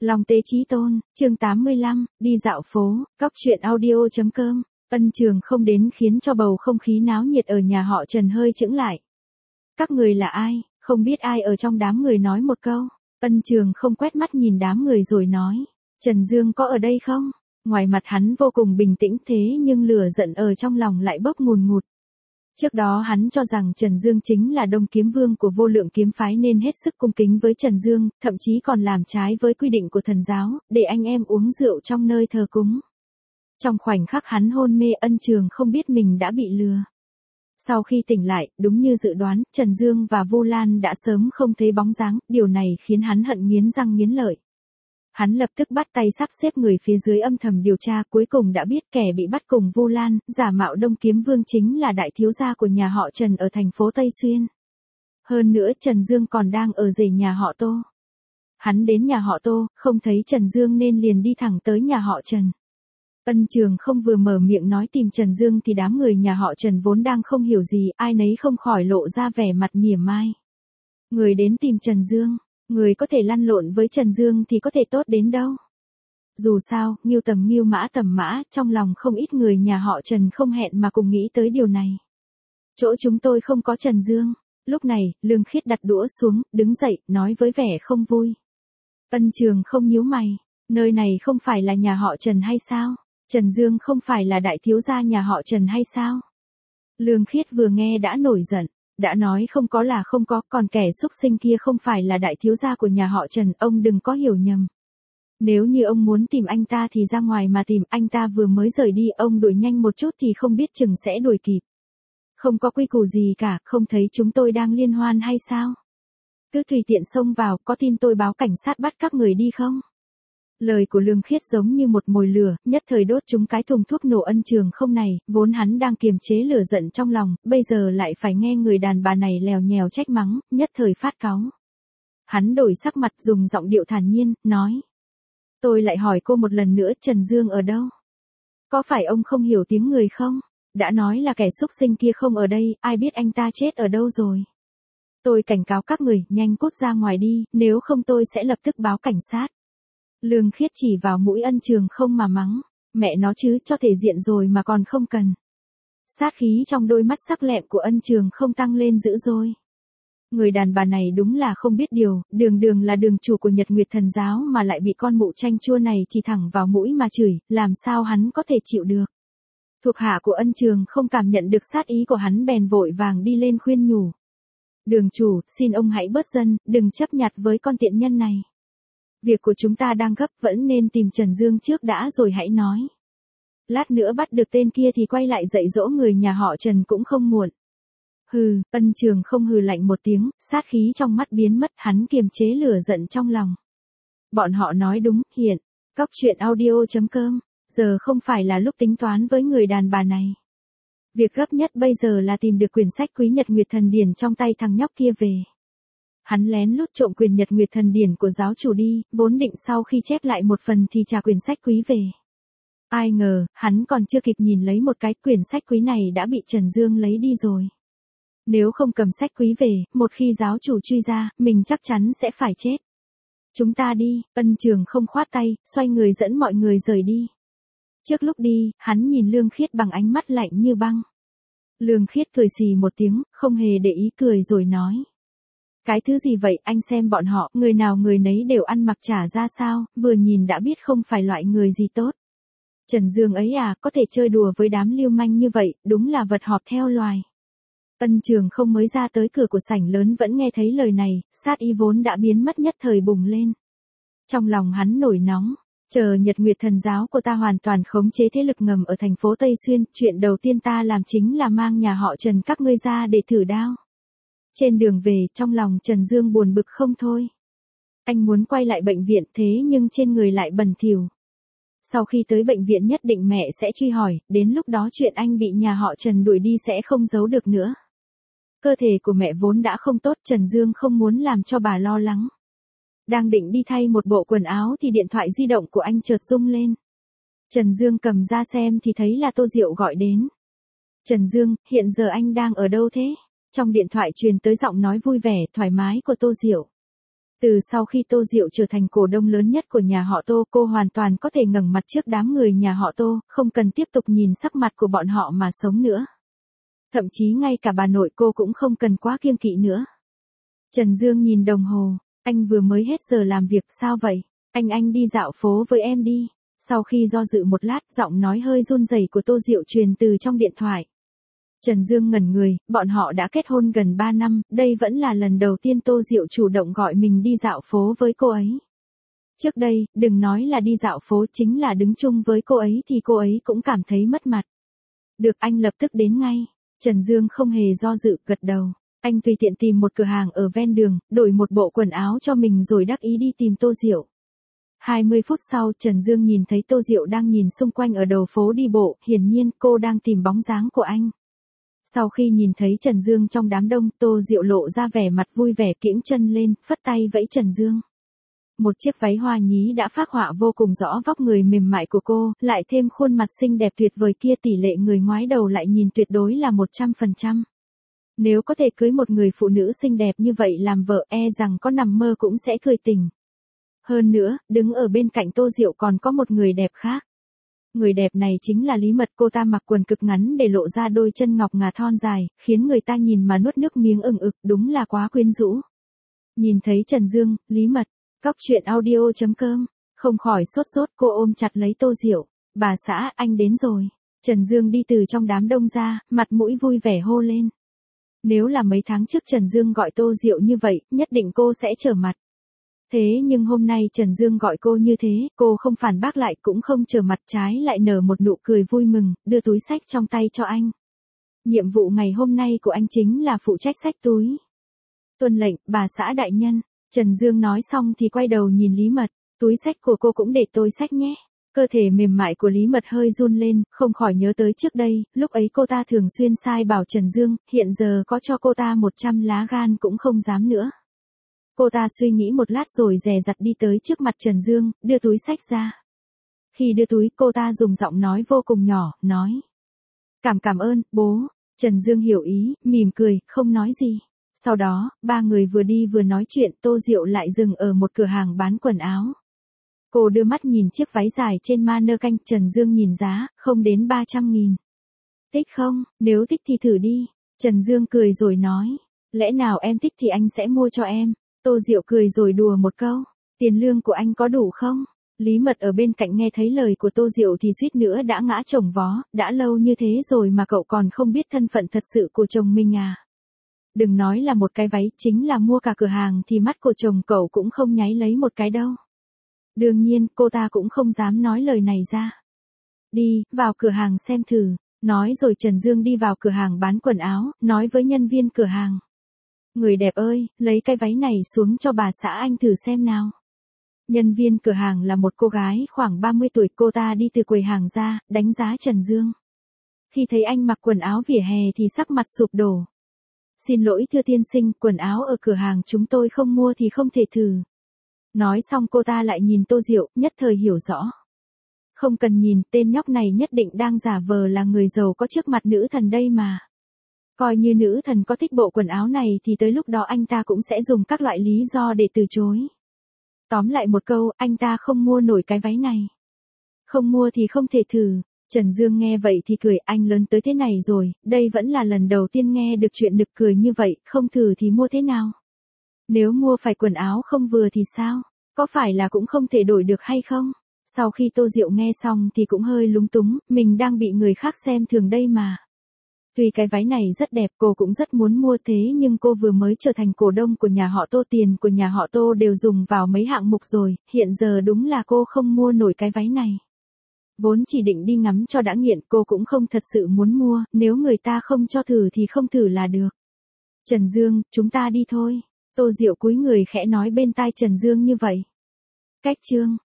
Long Tế Chí Tôn, chương 85, đi dạo phố, Cóc truyện audio.com. Ân Trường không đến khiến cho bầu không khí náo nhiệt ở nhà họ Trần hơi chững lại. Các người là ai? Không biết ai ở trong đám người nói một câu. Ân Trường không quét mắt nhìn đám người rồi nói. Trần Dương có ở đây không? Ngoài mặt hắn vô cùng bình tĩnh thế nhưng lửa giận ở trong lòng lại bốc ngùn ngụt. Trước đó hắn cho rằng Trần Dương chính là Đông Kiếm Vương của Vô Lượng Kiếm Phái nên hết sức cung kính với Trần Dương, thậm chí còn làm trái với quy định của thần giáo, để anh em uống rượu trong nơi thờ cúng. Trong khoảnh khắc hắn hôn mê, Ân Trường không biết mình đã bị lừa. Sau khi tỉnh lại, đúng như dự đoán, Trần Dương và Vu Lan đã sớm không thấy bóng dáng, điều này khiến hắn hận nghiến răng nghiến lợi. Hắn lập tức bắt tay sắp xếp người phía dưới âm thầm điều tra, cuối cùng đã biết kẻ bị bắt cùng Vu Lan, giả mạo Đông Kiếm Vương chính là đại thiếu gia của nhà họ Trần ở thành phố Tây Xuyên. Hơn nữa Trần Dương còn đang ở rể nhà họ Tô. Hắn đến nhà họ Tô, không thấy Trần Dương nên liền đi thẳng tới nhà họ Trần. Ân Trường không vừa mở miệng nói tìm Trần Dương thì đám người nhà họ Trần vốn đang không hiểu gì, ai nấy không khỏi lộ ra vẻ mặt mỉa mai. Người đến tìm Trần Dương. Người có thể lăn lộn với Trần Dương thì có thể tốt đến đâu. Dù sao, nghiêu tầm nghiêu mã tầm mã, trong lòng không ít người nhà họ Trần không hẹn mà cùng nghĩ tới điều này. Chỗ chúng tôi không có Trần Dương. Lúc này, Lương Khiết đặt đũa xuống, đứng dậy, nói với vẻ không vui. Ân Trường không nhíu mày. Nơi này không phải là nhà họ Trần hay sao? Trần Dương không phải là đại thiếu gia nhà họ Trần hay sao? Lương Khiết vừa nghe đã nổi giận. Đã nói không có là không có, còn kẻ xúc sinh kia không phải là đại thiếu gia của nhà họ Trần, ông đừng có hiểu nhầm. Nếu như ông muốn tìm anh ta thì ra ngoài mà tìm, anh ta vừa mới rời đi, ông đuổi nhanh một chút thì không biết chừng sẽ đuổi kịp. Không có quy củ gì cả, không thấy chúng tôi đang liên hoan hay sao? Cứ tùy tiện xông vào, có tin tôi báo cảnh sát bắt các người đi không? Lời của Lương Khiết giống như một mồi lửa, nhất thời đốt trúng cái thùng thuốc nổ Ân Trường không này, vốn hắn đang kiềm chế lửa giận trong lòng, bây giờ lại phải nghe người đàn bà này lèo nhèo trách mắng, nhất thời phát cáu. Hắn đổi sắc mặt dùng giọng điệu thản nhiên, nói. Tôi lại hỏi cô một lần nữa, Trần Dương ở đâu? Có phải ông không hiểu tiếng người không? Đã nói là kẻ xúc sinh kia không ở đây, ai biết anh ta chết ở đâu rồi? Tôi cảnh cáo các người, nhanh cút ra ngoài đi, nếu không tôi sẽ lập tức báo cảnh sát. Lương Khiết chỉ vào mũi Ân Trường không mà mắng, mẹ nó chứ, cho thể diện rồi mà còn không cần. Sát khí trong đôi mắt sắc lẹm của Ân Trường không tăng lên dữ dội. Người đàn bà này đúng là không biết điều, đường đường là đường chủ của Nhật Nguyệt Thần Giáo mà lại bị con mụ chanh chua này chỉ thẳng vào mũi mà chửi, làm sao hắn có thể chịu được. Thuộc hạ của Ân Trường không cảm nhận được sát ý của hắn bèn vội vàng đi lên khuyên nhủ. Đường chủ, xin ông hãy bớt dân, đừng chấp nhặt với con tiện nhân này. Việc của chúng ta đang gấp, vẫn nên tìm Trần Dương trước đã rồi hãy nói. Lát nữa bắt được tên kia thì quay lại dạy dỗ người nhà họ Trần cũng không muộn. Hừ, Ân Trường không hừ lạnh một tiếng, sát khí trong mắt biến mất, hắn kiềm chế lửa giận trong lòng. Bọn họ nói đúng, hiện, Cóc truyện audio.com, giờ không phải là lúc tính toán với người đàn bà này. Việc gấp nhất bây giờ là tìm được quyển sách Quý Nhật Nguyệt Thần Điển trong tay thằng nhóc kia về. Hắn lén lút trộm quyền Nhật Nguyệt Thần Điển của giáo chủ đi, vốn định sau khi chép lại một phần thì trả quyển sách quý về. Ai ngờ, hắn còn chưa kịp nhìn lấy một cái, quyển sách quý này đã bị Trần Dương lấy đi rồi. Nếu không cầm sách quý về, một khi giáo chủ truy ra, mình chắc chắn sẽ phải chết. Chúng ta đi, Ân Trường không khoát tay, xoay người dẫn mọi người rời đi. Trước lúc đi, hắn nhìn Lương Khiết bằng ánh mắt lạnh như băng. Lương Khiết cười xì một tiếng, không hề để ý cười rồi nói. Cái thứ gì vậy, anh xem bọn họ, người nào người nấy đều ăn mặc trả ra sao, vừa nhìn đã biết không phải loại người gì tốt. Trần Dương ấy à, có thể chơi đùa với đám lưu manh như vậy, đúng là vật họp theo loài. Ân Trường không mới ra tới cửa của sảnh lớn vẫn nghe thấy lời này, sát ý vốn đã biến mất nhất thời bùng lên. Trong lòng hắn nổi nóng, chờ Nhật Nguyệt Thần Giáo của ta hoàn toàn khống chế thế lực ngầm ở thành phố Tây Xuyên, chuyện đầu tiên ta làm chính là mang nhà họ Trần các ngươi ra để thử đao. Trên đường về, trong lòng Trần Dương buồn bực không thôi. Anh muốn quay lại bệnh viện thế nhưng trên người lại bẩn thỉu. Sau khi tới bệnh viện nhất định mẹ sẽ truy hỏi, đến lúc đó chuyện anh bị nhà họ Trần đuổi đi sẽ không giấu được nữa. Cơ thể của mẹ vốn đã không tốt, Trần Dương không muốn làm cho bà lo lắng. Đang định đi thay một bộ quần áo thì điện thoại di động của anh chợt rung lên. Trần Dương cầm ra xem thì thấy là Tô Diệu gọi đến. Trần Dương, hiện giờ anh đang ở đâu thế? Trong điện thoại truyền tới giọng nói vui vẻ, thoải mái của Tô Diệu. Từ sau khi Tô Diệu trở thành cổ đông lớn nhất của nhà họ Tô, cô hoàn toàn có thể ngẩng mặt trước đám người nhà họ Tô, không cần tiếp tục nhìn sắc mặt của bọn họ mà sống nữa. Thậm chí ngay cả bà nội cô cũng không cần quá kiêng kỵ nữa. Trần Dương nhìn đồng hồ, anh vừa mới hết giờ làm việc, sao vậy? Anh đi dạo phố với em đi. Sau khi do dự một lát, giọng nói hơi run rẩy của Tô Diệu truyền từ trong điện thoại. Trần Dương ngẩn người, bọn họ đã kết hôn gần 3 năm, đây vẫn là lần đầu tiên Tô Diệu chủ động gọi mình đi dạo phố với cô ấy. Trước đây, đừng nói là đi dạo phố, chính là đứng chung với cô ấy thì cô ấy cũng cảm thấy mất mặt. Được, anh lập tức đến ngay. Trần Dương không hề do dự, gật đầu. Anh tùy tiện tìm một cửa hàng ở ven đường, đổi một bộ quần áo cho mình rồi đắc ý đi tìm Tô Diệu. 20 phút sau, Trần Dương nhìn thấy Tô Diệu đang nhìn xung quanh ở đầu phố đi bộ, hiển nhiên cô đang tìm bóng dáng của anh. Sau khi nhìn thấy Trần Dương trong đám đông, Tô Diệu lộ ra vẻ mặt vui vẻ, kiễng chân lên, phất tay vẫy Trần Dương. Một chiếc váy hoa nhí đã phác họa vô cùng rõ vóc người mềm mại của cô, lại thêm khuôn mặt xinh đẹp tuyệt vời kia, tỷ lệ người ngoái đầu lại nhìn tuyệt đối là 100%. Nếu có thể cưới một người phụ nữ xinh đẹp như vậy làm vợ, e rằng có nằm mơ cũng sẽ cười tỉnh. Hơn nữa, đứng ở bên cạnh Tô Diệu còn có một người đẹp khác. Người đẹp này chính là Lý Mật, cô ta mặc quần cực ngắn để lộ ra đôi chân ngọc ngà thon dài, khiến người ta nhìn mà nuốt nước miếng ừng ực, đúng là quá quyến rũ. Nhìn thấy Trần Dương, Lý Mật, coctruyện.audio.com, không khỏi sốt sốt, cô ôm chặt lấy Tô Diệu. Bà xã, anh đến rồi. Trần Dương đi từ trong đám đông ra, mặt mũi vui vẻ hô lên. Nếu là mấy tháng trước Trần Dương gọi Tô Diệu như vậy, nhất định cô sẽ trở mặt. Thế nhưng hôm nay Trần Dương gọi cô như thế, cô không phản bác lại cũng không trở mặt, trái lại nở một nụ cười vui mừng, đưa túi xách trong tay cho anh. Nhiệm vụ ngày hôm nay của anh chính là phụ trách xách túi. Tuân lệnh, bà xã đại nhân. Trần Dương nói xong thì quay đầu nhìn Lý Mật, túi xách của cô cũng để tôi xách nhé. Cơ thể mềm mại của Lý Mật hơi run lên, không khỏi nhớ tới trước đây, lúc ấy cô ta thường xuyên sai bảo Trần Dương, hiện giờ có cho cô ta 100 lá gan cũng không dám nữa. Cô ta suy nghĩ một lát rồi dè dặt đi tới trước mặt Trần Dương, đưa túi xách ra. Khi đưa túi, cô ta dùng giọng nói vô cùng nhỏ, nói. Cảm ơn, bố. Trần Dương hiểu ý, mỉm cười, không nói gì. Sau đó, ba người vừa đi vừa nói chuyện, Tô Diệu lại dừng ở một cửa hàng bán quần áo. Cô đưa mắt nhìn chiếc váy dài trên mannequin, Trần Dương nhìn giá, không đến 300.000. Thích không? Nếu thích thì thử đi. Trần Dương cười rồi nói. Lẽ nào em thích thì anh sẽ mua cho em. Tô Diệu cười rồi đùa một câu. Tiền lương của anh có đủ không? Lý Mật ở bên cạnh nghe thấy lời của Tô Diệu thì suýt nữa đã ngã chồng vó, đã lâu như thế rồi mà cậu còn không biết thân phận thật sự của chồng mình à. Đừng nói là một cái váy, chính là mua cả cửa hàng thì mắt của chồng cậu cũng không nháy lấy một cái đâu. Đương nhiên, cô ta cũng không dám nói lời này ra. Đi, vào cửa hàng xem thử. Nói rồi Trần Dương đi vào cửa hàng bán quần áo, nói với nhân viên cửa hàng. Người đẹp ơi, lấy cái váy này xuống cho bà xã anh thử xem nào. Nhân viên cửa hàng là một cô gái khoảng 30 tuổi, cô ta đi từ quầy hàng ra, đánh giá Trần Dương. Khi thấy anh mặc quần áo vỉa hè thì sắc mặt sụp đổ. Xin lỗi thưa tiên sinh, quần áo ở cửa hàng chúng tôi không mua thì không thể thử. Nói xong cô ta lại nhìn Tô Diệu, nhất thời hiểu rõ. Không cần nhìn, tên nhóc này nhất định đang giả vờ là người giàu có trước mặt nữ thần đây mà. Coi như nữ thần có thích bộ quần áo này thì tới lúc đó anh ta cũng sẽ dùng các loại lý do để từ chối. Tóm lại một câu, anh ta không mua nổi cái váy này. Không mua thì không thể thử. Trần Dương nghe vậy thì cười, anh lớn tới thế này rồi, đây vẫn là lần đầu tiên nghe được chuyện nực cười như vậy, không thử thì mua thế nào? Nếu mua phải quần áo không vừa thì sao? Có phải là cũng không thể đổi được hay không? Sau khi Tô Diệu nghe xong thì cũng hơi lúng túng, mình đang bị người khác xem thường đây mà. Tuy cái váy này rất đẹp, cô cũng rất muốn mua, thế nhưng cô vừa mới trở thành cổ đông của nhà họ Tô, tiền của nhà họ Tô đều dùng vào mấy hạng mục rồi, hiện giờ đúng là cô không mua nổi cái váy này. Vốn chỉ định đi ngắm cho đã nghiện, cô cũng không thật sự muốn mua, nếu người ta không cho thử thì không thử là được. Trần Dương, chúng ta đi thôi. Tô Diệu cúi người khẽ nói bên tai Trần Dương như vậy. Cách chương